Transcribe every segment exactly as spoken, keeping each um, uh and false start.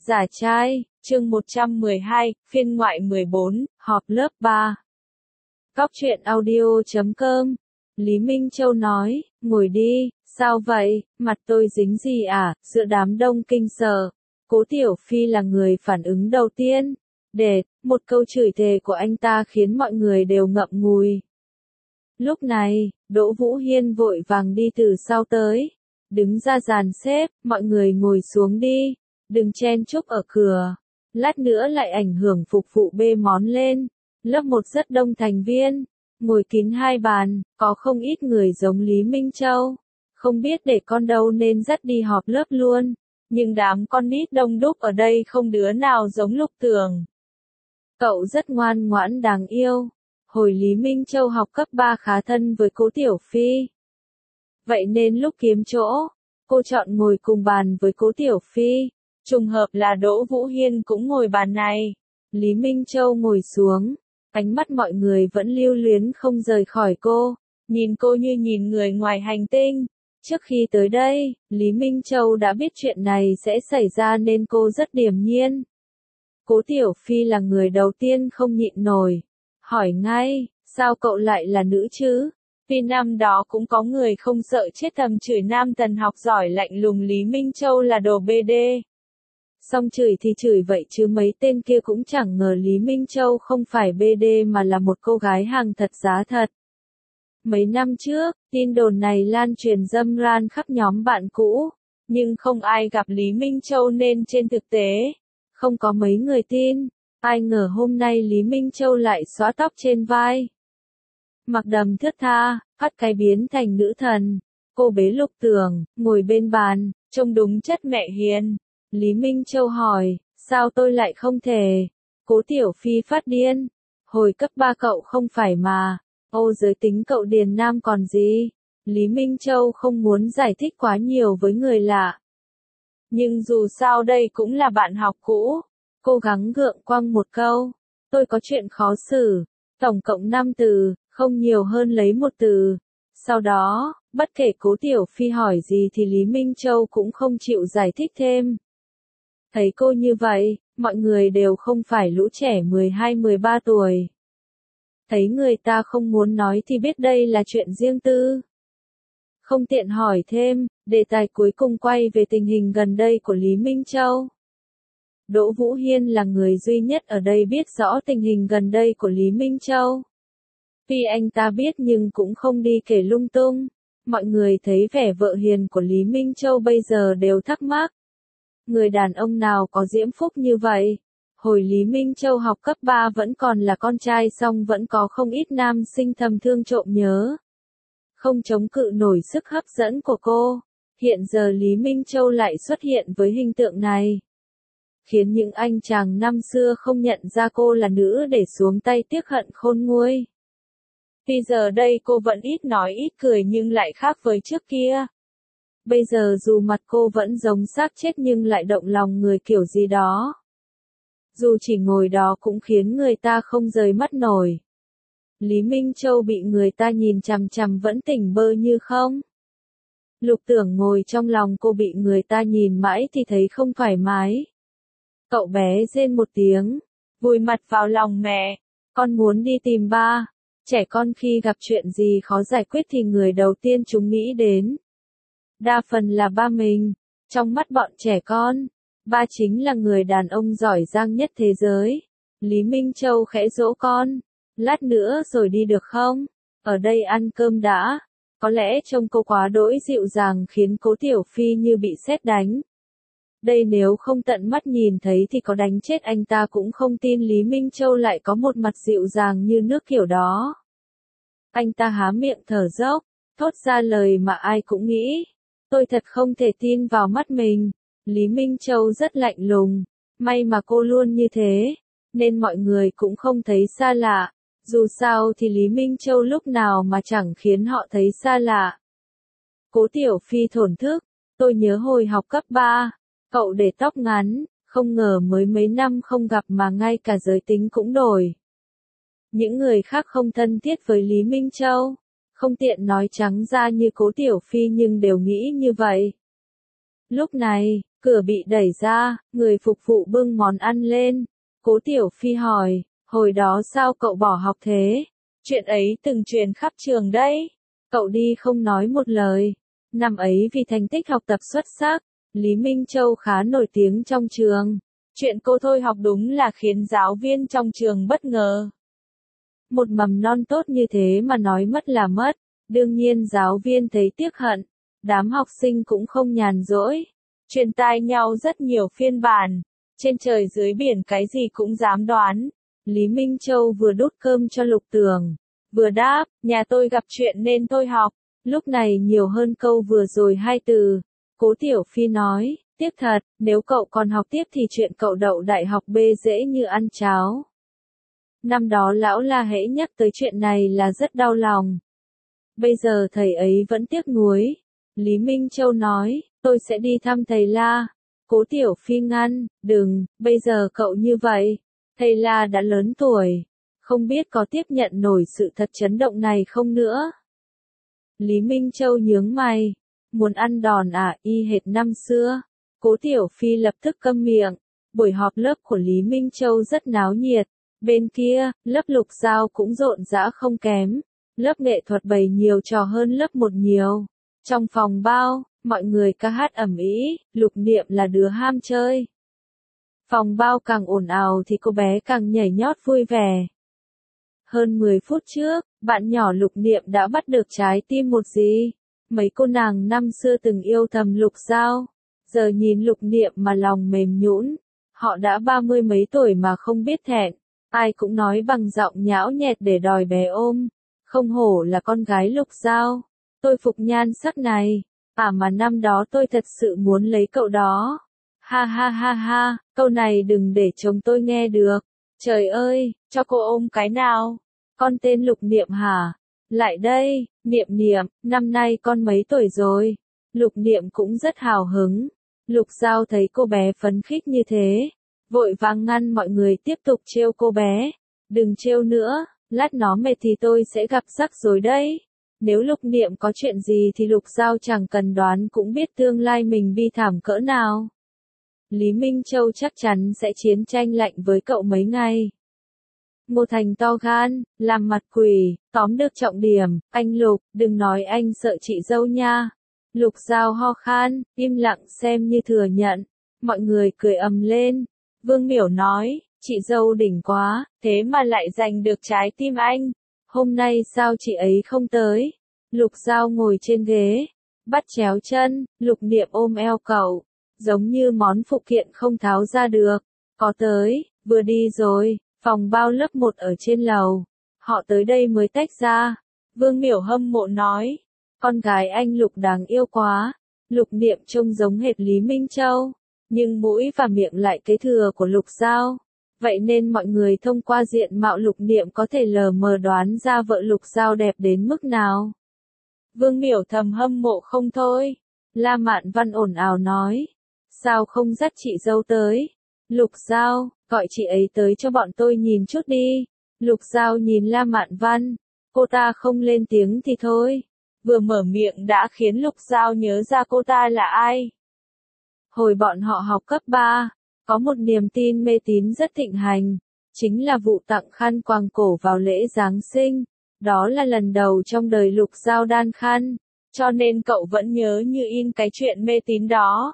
Giả trai, chương một trăm mười hai, phiên ngoại mười bốn, họp lớp ba. Cóc truyện audio chấm com. Lý Minh Châu nói, ngồi đi, sao vậy, mặt tôi dính gì à, giữa đám đông kinh sợ. Cố Tiểu Phi là người phản ứng đầu tiên. Đệt, một câu chửi thề của anh ta khiến mọi người đều ngậm ngùi. Lúc này, Đỗ Vũ Hiên vội vàng đi từ sau tới. Đứng ra dàn xếp, mọi người ngồi xuống đi. Đừng chen chúc ở cửa. Lát nữa lại ảnh hưởng phục vụ bê món lên. Lớp một rất đông thành viên. Ngồi kín hai bàn, có không ít người giống Lý Minh Châu. Không biết để con đâu nên dắt đi họp lớp luôn. Nhưng đám con nít đông đúc ở đây không đứa nào giống Lục Tường. Cậu rất ngoan ngoãn đáng yêu. Hồi Lý Minh Châu học cấp ba khá thân với Cố Tiểu Phi. Vậy nên lúc kiếm chỗ, cô chọn ngồi cùng bàn với Cố Tiểu Phi. Trùng hợp là Đỗ Vũ Hiên cũng ngồi bàn này. Lý Minh Châu ngồi xuống. Ánh mắt mọi người vẫn lưu luyến không rời khỏi cô. Nhìn cô như nhìn người ngoài hành tinh. Trước khi tới đây, Lý Minh Châu đã biết chuyện này sẽ xảy ra nên cô rất điềm nhiên. Cố Tiểu Phi là người đầu tiên không nhịn nổi. Hỏi ngay, sao cậu lại là nữ chứ? Vì năm đó cũng có người không sợ chết thầm chửi nam thần học giỏi lạnh lùng Lý Minh Châu là đồ bê đê. Xong chửi thì chửi vậy chứ mấy tên kia cũng chẳng ngờ Lý Minh Châu không phải bê đê mà là một cô gái hàng thật giá thật. Mấy năm trước, tin đồn này lan truyền râm ran khắp nhóm bạn cũ, nhưng không ai gặp Lý Minh Châu nên trên thực tế, không có mấy người tin. Ai ngờ hôm nay Lý Minh Châu lại xóa tóc trên vai. Mặc đầm thướt tha, phát cái biến thành nữ thần. Cô bế Lục Tường, ngồi bên bàn, trông đúng chất mẹ hiền. Lý Minh Châu hỏi, sao tôi lại không thể? Cố Tiểu Phi phát điên. Hồi cấp ba cậu không phải mà. Ô giới tính cậu điền nam còn gì? Lý Minh Châu không muốn giải thích quá nhiều với người lạ. Nhưng dù sao đây cũng là bạn học cũ. Cố gắng gượng quăng một câu. Tôi có chuyện khó xử. Tổng cộng năm từ, không nhiều hơn lấy một từ. Sau đó, bất kể Cố Tiểu Phi hỏi gì thì Lý Minh Châu cũng không chịu giải thích thêm. Thấy cô như vậy, mọi người đều không phải lũ trẻ mười hai mười ba tuổi. Thấy người ta không muốn nói thì biết đây là chuyện riêng tư. Không tiện hỏi thêm, đề tài cuối cùng quay về tình hình gần đây của Lý Minh Châu. Đỗ Vũ Hiên là người duy nhất ở đây biết rõ tình hình gần đây của Lý Minh Châu. Vì anh ta biết nhưng cũng không đi kể lung tung. Mọi người thấy vẻ vợ hiền của Lý Minh Châu bây giờ đều thắc mắc. Người đàn ông nào có diễm phúc như vậy? Hồi Lý Minh Châu học cấp ba vẫn còn là con trai song vẫn có không ít nam sinh thầm thương trộm nhớ. Không chống cự nổi sức hấp dẫn của cô. Hiện giờ Lý Minh Châu lại xuất hiện với hình tượng này. Khiến những anh chàng năm xưa không nhận ra cô là nữ để xuống tay tiếc hận khôn nguôi. Vì giờ đây cô vẫn ít nói ít cười nhưng lại khác với trước kia. Bây giờ dù mặt cô vẫn giống xác chết nhưng lại động lòng người kiểu gì đó. Dù chỉ ngồi đó cũng khiến người ta không rời mắt nổi. Lý Minh Châu bị người ta nhìn chằm chằm vẫn tỉnh bơ như không. Lục Tưởng ngồi trong lòng cô bị người ta nhìn mãi thì thấy không thoải mái. Cậu bé rên một tiếng, vùi mặt vào lòng mẹ. Con muốn đi tìm ba. Trẻ con khi gặp chuyện gì khó giải quyết thì người đầu tiên chúng nghĩ đến. Đa phần là ba mình. Trong mắt bọn trẻ con, ba chính là người đàn ông giỏi giang nhất thế giới. Lý Minh Châu khẽ dỗ con. Lát nữa rồi đi được không? Ở đây ăn cơm đã. Có lẽ trông cô quá đỗi dịu dàng khiến Cố Tiểu Phi như bị sét đánh. Đây nếu không tận mắt nhìn thấy thì có đánh chết anh ta cũng không tin Lý Minh Châu lại có một mặt dịu dàng như nước kiểu đó. Anh ta há miệng thở dốc, thốt ra lời mà ai cũng nghĩ. Tôi thật không thể tin vào mắt mình. Lý Minh Châu rất lạnh lùng. May mà cô luôn như thế, nên mọi người cũng không thấy xa lạ. Dù sao thì Lý Minh Châu lúc nào mà chẳng khiến họ thấy xa lạ. Cố Tiểu Phi thổn thức. Tôi nhớ hồi học cấp ba, cậu để tóc ngắn, không ngờ mới mấy năm không gặp mà ngay cả giới tính cũng đổi. Những người khác không thân thiết với Lý Minh Châu, không tiện nói trắng ra như Cố Tiểu Phi nhưng đều nghĩ như vậy. Lúc này, Cửa bị đẩy ra, người phục vụ bưng món ăn lên. Cố Tiểu Phi hỏi, hồi đó sao cậu bỏ học thế? Chuyện ấy từng truyền khắp trường đấy. Cậu đi không nói một lời. Năm ấy vì thành tích học tập xuất sắc, Lý Minh Châu khá nổi tiếng trong trường. Chuyện cô thôi học đúng là khiến giáo viên trong trường bất ngờ. Một mầm non tốt như thế mà nói mất là mất. Đương nhiên giáo viên thấy tiếc hận. Đám học sinh cũng không nhàn rỗi. Truyền tai nhau rất nhiều phiên bản. Trên trời dưới biển cái gì cũng dám đoán. Lý Minh Châu vừa đút cơm cho Lục Tường, vừa đáp, nhà tôi gặp chuyện nên tôi học. Lúc này nhiều hơn câu vừa rồi hai từ. Cố Tiểu Phi nói, tiếc thật, nếu cậu còn học tiếp thì chuyện cậu đậu đại học B dễ như ăn cháo. Năm đó lão La hễ nhắc tới chuyện này là rất đau lòng. Bây giờ thầy ấy vẫn tiếc nuối. Lý Minh Châu nói, tôi sẽ đi thăm thầy La. Cố Tiểu Phi ngăn, đừng, bây giờ cậu như vậy. Thầy La đã lớn tuổi, không biết có tiếp nhận nổi sự thật chấn động này không nữa. Lý Minh Châu nhướng mày, muốn ăn đòn à, y hệt năm xưa. Cố Tiểu Phi lập tức câm miệng. Buổi họp lớp của Lý Minh Châu rất náo nhiệt. Bên kia, lớp Lục Giao cũng rộn rã không kém. Lớp nghệ thuật bày nhiều trò hơn lớp một nhiều. Trong phòng bao, mọi người ca hát ầm ĩ, Lục Niệm là đứa ham chơi. Phòng bao càng ồn ào thì cô bé càng nhảy nhót vui vẻ. Hơn mười phút trước, bạn nhỏ Lục Niệm đã bắt được trái tim một gì. Mấy cô nàng năm xưa từng yêu thầm Lục Giao. Giờ nhìn Lục Niệm mà lòng mềm nhũn. Họ đã ba mươi mấy tuổi mà không biết thẹn. Ai cũng nói bằng giọng nhão nhẹt để đòi bé ôm. Không hổ là con gái Lục Giao. Tôi phục nhan sắc này. À mà năm đó tôi thật sự muốn lấy cậu đó. Ha ha ha ha, câu này đừng để chồng tôi nghe được. Trời ơi, cho cô ôm cái nào. Con tên Lục Niệm hả? Lại đây, Niệm Niệm, năm nay con mấy tuổi rồi? Lục Niệm cũng rất hào hứng. Lục Giao thấy cô bé phấn khích như thế, vội vàng ngăn mọi người tiếp tục trêu cô bé. Đừng trêu nữa, lát nó mệt thì tôi sẽ gặp rắc rối đấy. Nếu Lục Niệm có chuyện gì thì Lục Giao chẳng cần đoán cũng biết tương lai mình bi thảm cỡ nào. Lý Minh Châu chắc chắn sẽ chiến tranh lạnh với cậu mấy ngày. Ngô Thành to gan, làm mặt quỷ, tóm được trọng điểm, anh Lục, đừng nói anh sợ chị dâu nha. Lục Giao ho khan, im lặng xem như thừa nhận. Mọi người cười ầm lên. Vương Miểu nói, chị dâu đỉnh quá, thế mà lại giành được trái tim anh. Hôm nay sao chị ấy không tới? Lục Giao ngồi trên ghế, bắt chéo chân, Lục Niệm ôm eo cậu, giống như món phụ kiện không tháo ra được. Có tới, vừa đi rồi, phòng bao lớp một ở trên lầu. Họ tới đây mới tách ra. Vương Miểu hâm mộ nói, con gái anh Lục đáng yêu quá. Lục Niệm trông giống hệt Lý Minh Châu, nhưng mũi và miệng lại kế thừa của Lục Giao. Vậy nên mọi người thông qua diện mạo Lục Niệm có thể lờ mờ đoán ra vợ Lục Giao đẹp đến mức nào. Vương Miểu thầm hâm mộ không thôi. La Mạn Văn ồn ào nói, sao không dắt chị dâu tới? Lục Giao, gọi chị ấy tới cho bọn tôi nhìn chút đi. Lục Giao nhìn La Mạn Văn, cô ta không lên tiếng thì thôi. Vừa mở miệng đã khiến Lục Giao nhớ ra cô ta là ai. Hồi bọn họ học cấp ba, có một niềm tin mê tín rất thịnh hành, chính là vụ tặng khăn quàng cổ vào lễ Giáng sinh. Đó là lần đầu trong đời Lục Giao đan khăn, cho nên cậu vẫn nhớ như in cái chuyện mê tín đó.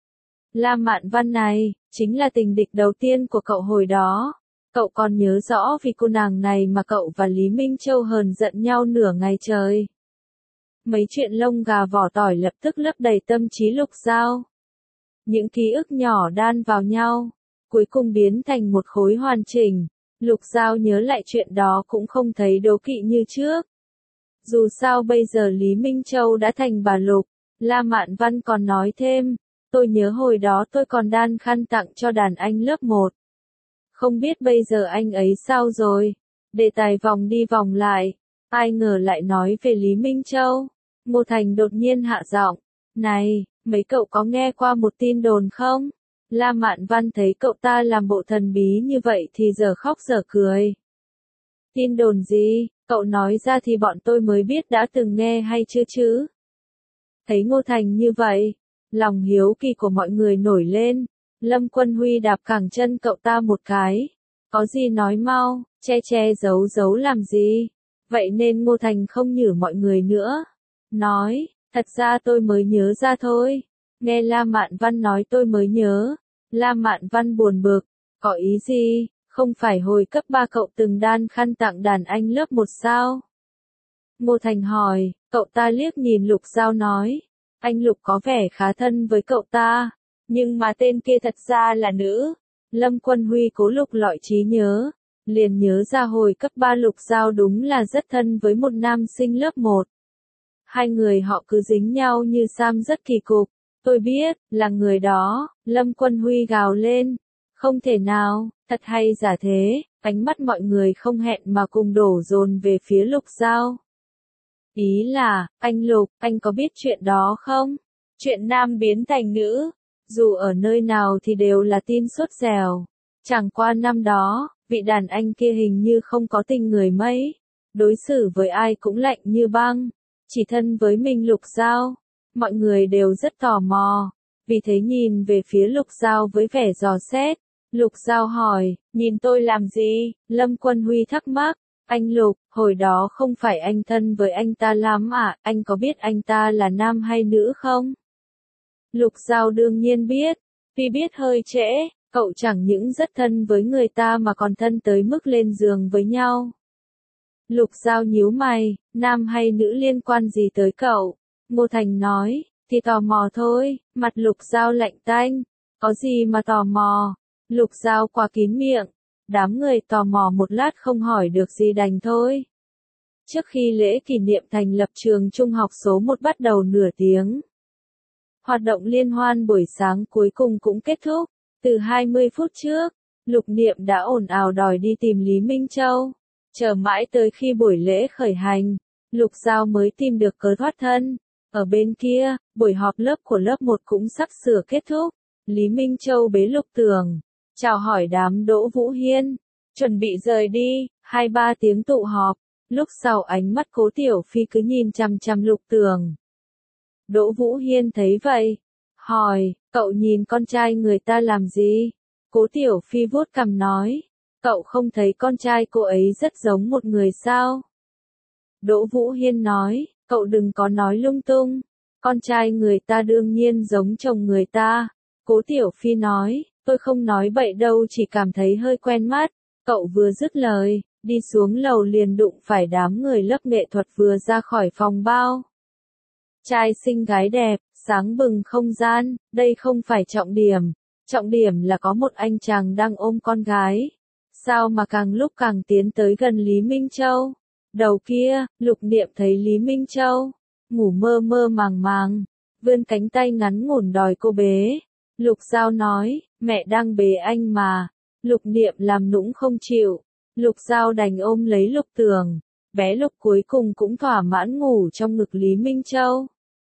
La Mạn Văn này, chính là tình địch đầu tiên của cậu hồi đó. Cậu còn nhớ rõ vì cô nàng này mà cậu và Lý Minh Châu hờn giận nhau nửa ngày trời. Mấy chuyện lông gà vỏ tỏi lập tức lấp đầy tâm trí Lục Giao. Những ký ức nhỏ đan vào nhau, cuối cùng biến thành một khối hoàn chỉnh. Lục Giao nhớ lại chuyện đó cũng không thấy đố kỵ như trước. Dù sao bây giờ Lý Minh Châu đã thành bà Lục. La Mạn Văn còn nói thêm, tôi nhớ hồi đó tôi còn đan khăn tặng cho đàn anh lớp một. Không biết bây giờ anh ấy sao rồi. Đề tài vòng đi vòng lại, ai ngờ lại nói về Lý Minh Châu. Ngô Thành đột nhiên hạ giọng, này, mấy cậu có nghe qua một tin đồn không? La Mạn Văn thấy cậu ta làm bộ thần bí như vậy thì giờ khóc giờ cười. Tin đồn gì? Cậu nói ra thì bọn tôi mới biết đã từng nghe hay chưa chứ? Thấy Ngô Thành như vậy, Lòng hiếu kỳ của mọi người nổi lên. Lâm Quân Huy đạp cẳng chân cậu ta một cái. Có gì nói mau, che che giấu giấu làm gì? Vậy nên Ngô Thành không nhử mọi người nữa. Nói, thật ra tôi mới nhớ ra thôi. Nghe La Mạn Văn nói tôi mới nhớ. La Mạn Văn buồn bực. Có ý gì? Không phải hồi cấp ba cậu từng đan khăn tặng đàn anh lớp một sao? Ngô Thành hỏi, cậu ta liếc nhìn Lục Giao nói. Anh Lục có vẻ khá thân với cậu ta. Nhưng mà tên kia thật ra là nữ. Lâm Quân Huy cố lục lọi trí nhớ. Liền nhớ ra hồi cấp ba Lục Giao đúng là rất thân với một nam sinh lớp một. Hai người họ cứ dính nhau như Sam rất kỳ cục. Tôi biết, là người đó. Lâm Quân Huy gào lên. Không thể nào, thật hay giả thế. Ánh mắt mọi người không hẹn mà cùng đổ dồn về phía Lục Giao. Ý là, anh Lục, anh có biết chuyện đó không? Chuyện nam biến thành nữ. Dù ở nơi nào thì đều là tin sốt dẻo. Chẳng qua năm đó, vị đàn anh kia hình như không có tình người mấy. Đối xử với ai cũng lạnh như băng. Chỉ thân với mình Lục Giao. Mọi người đều rất tò mò. Vì thế nhìn về phía Lục Giao với vẻ dò xét. Lục Giao hỏi, nhìn tôi làm gì? Lâm Quân Huy thắc mắc. Anh Lục, hồi đó không phải anh thân với anh ta lắm à, anh có biết anh ta là nam hay nữ không? Lục Giao đương nhiên biết. Tuy biết hơi trễ, cậu chẳng những rất thân với người ta mà còn thân tới mức lên giường với nhau. Lục Giao nhíu mày, nam hay nữ liên quan gì tới cậu? Ngô Thành nói, thì tò mò thôi. Mặt Lục Giao lạnh tanh. Có gì mà tò mò? Lục Giao quá kín miệng. Đám người tò mò một lát không hỏi được gì đành thôi. Trước khi lễ kỷ niệm thành lập trường trung học số một bắt đầu nửa tiếng. Hoạt động liên hoan buổi sáng cuối cùng cũng kết thúc. Từ hai mươi phút trước, Lục Niệm đã ồn ào đòi đi tìm Lý Minh Châu. Chờ mãi tới khi buổi lễ khởi hành, Lục Giao mới tìm được cớ thoát thân. Ở bên kia, buổi họp lớp của lớp một cũng sắp sửa kết thúc. Lý Minh Châu bế Lục Tường, chào hỏi đám Đỗ Vũ Hiên, chuẩn bị rời đi. Hai ba tiếng tụ họp, lúc sau ánh mắt Cố Tiểu Phi cứ nhìn chằm chằm Lục Tường. Đỗ Vũ Hiên thấy vậy, hỏi, cậu nhìn con trai người ta làm gì? Cố Tiểu Phi vuốt cằm nói, cậu không thấy con trai cô ấy rất giống một người sao? Đỗ Vũ Hiên nói, cậu đừng có nói lung tung, con trai người ta đương nhiên giống chồng người ta. Cố Tiểu Phi nói, tôi không nói bậy đâu, chỉ cảm thấy hơi quen mắt. Cậu vừa dứt lời, đi xuống lầu liền đụng phải đám người lớp nghệ thuật vừa ra khỏi phòng bao. Trai xinh gái đẹp, sáng bừng không gian, đây không phải trọng điểm. Trọng điểm là có một anh chàng đang ôm con gái. Sao mà càng lúc càng tiến tới gần Lý Minh Châu. Đầu kia, Lục Niệm thấy Lý Minh Châu, ngủ mơ mơ màng màng, vươn cánh tay ngắn ngủn đòi cô bế. Lục Giao nói, mẹ đang bế anh mà. Lục Niệm làm nũng không chịu. Lục Giao đành ôm lấy Lục Tường. Bé Lục cuối cùng cũng thỏa mãn ngủ trong ngực Lý Minh Châu.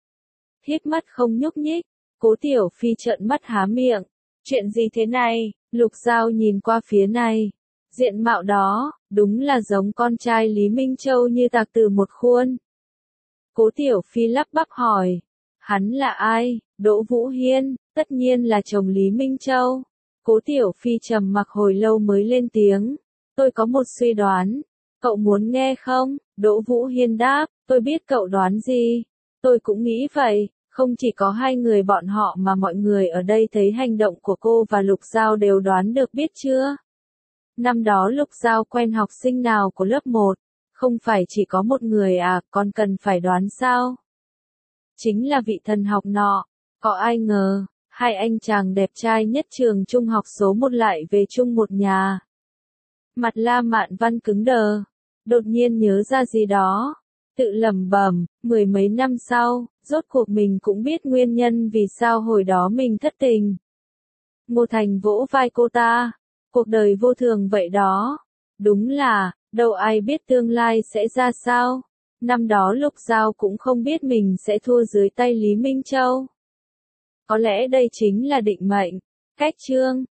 Híp mắt không nhúc nhích. Cố Tiểu Phi trợn mắt há miệng. Chuyện gì thế này? Lục Giao nhìn qua phía này. Diện mạo đó, đúng là giống con trai Lý Minh Châu như tạc từ một khuôn. Cố Tiểu Phi lắp bắp hỏi. Hắn là ai? Đỗ Vũ Hiên, tất nhiên là chồng Lý Minh Châu. Cố Tiểu Phi trầm mặc hồi lâu mới lên tiếng. Tôi có một suy đoán. Cậu muốn nghe không? Đỗ Vũ Hiên đáp, tôi biết cậu đoán gì. Tôi cũng nghĩ vậy, không chỉ có hai người bọn họ mà mọi người ở đây thấy hành động của cô và Lục Giao đều đoán được biết chưa? Năm đó Lục Giao quen học sinh nào của lớp một? Không phải chỉ có một người à, còn cần phải đoán sao? Chính là vị thần học nọ. Có ai ngờ, hai anh chàng đẹp trai nhất trường trung học số một lại về chung một nhà. Mặt La Mạn Văn cứng đờ, đột nhiên nhớ ra gì đó, tự lẩm bẩm, mười mấy năm sau, rốt cuộc mình cũng biết nguyên nhân vì sao hồi đó mình thất tình. Ngô Thành vỗ vai cô ta, cuộc đời vô thường vậy đó. Đúng là, đâu ai biết tương lai sẽ ra sao. Năm đó Lục Giao cũng không biết mình sẽ thua dưới tay Lý Minh Châu. Có lẽ đây chính là định mệnh. Cách chương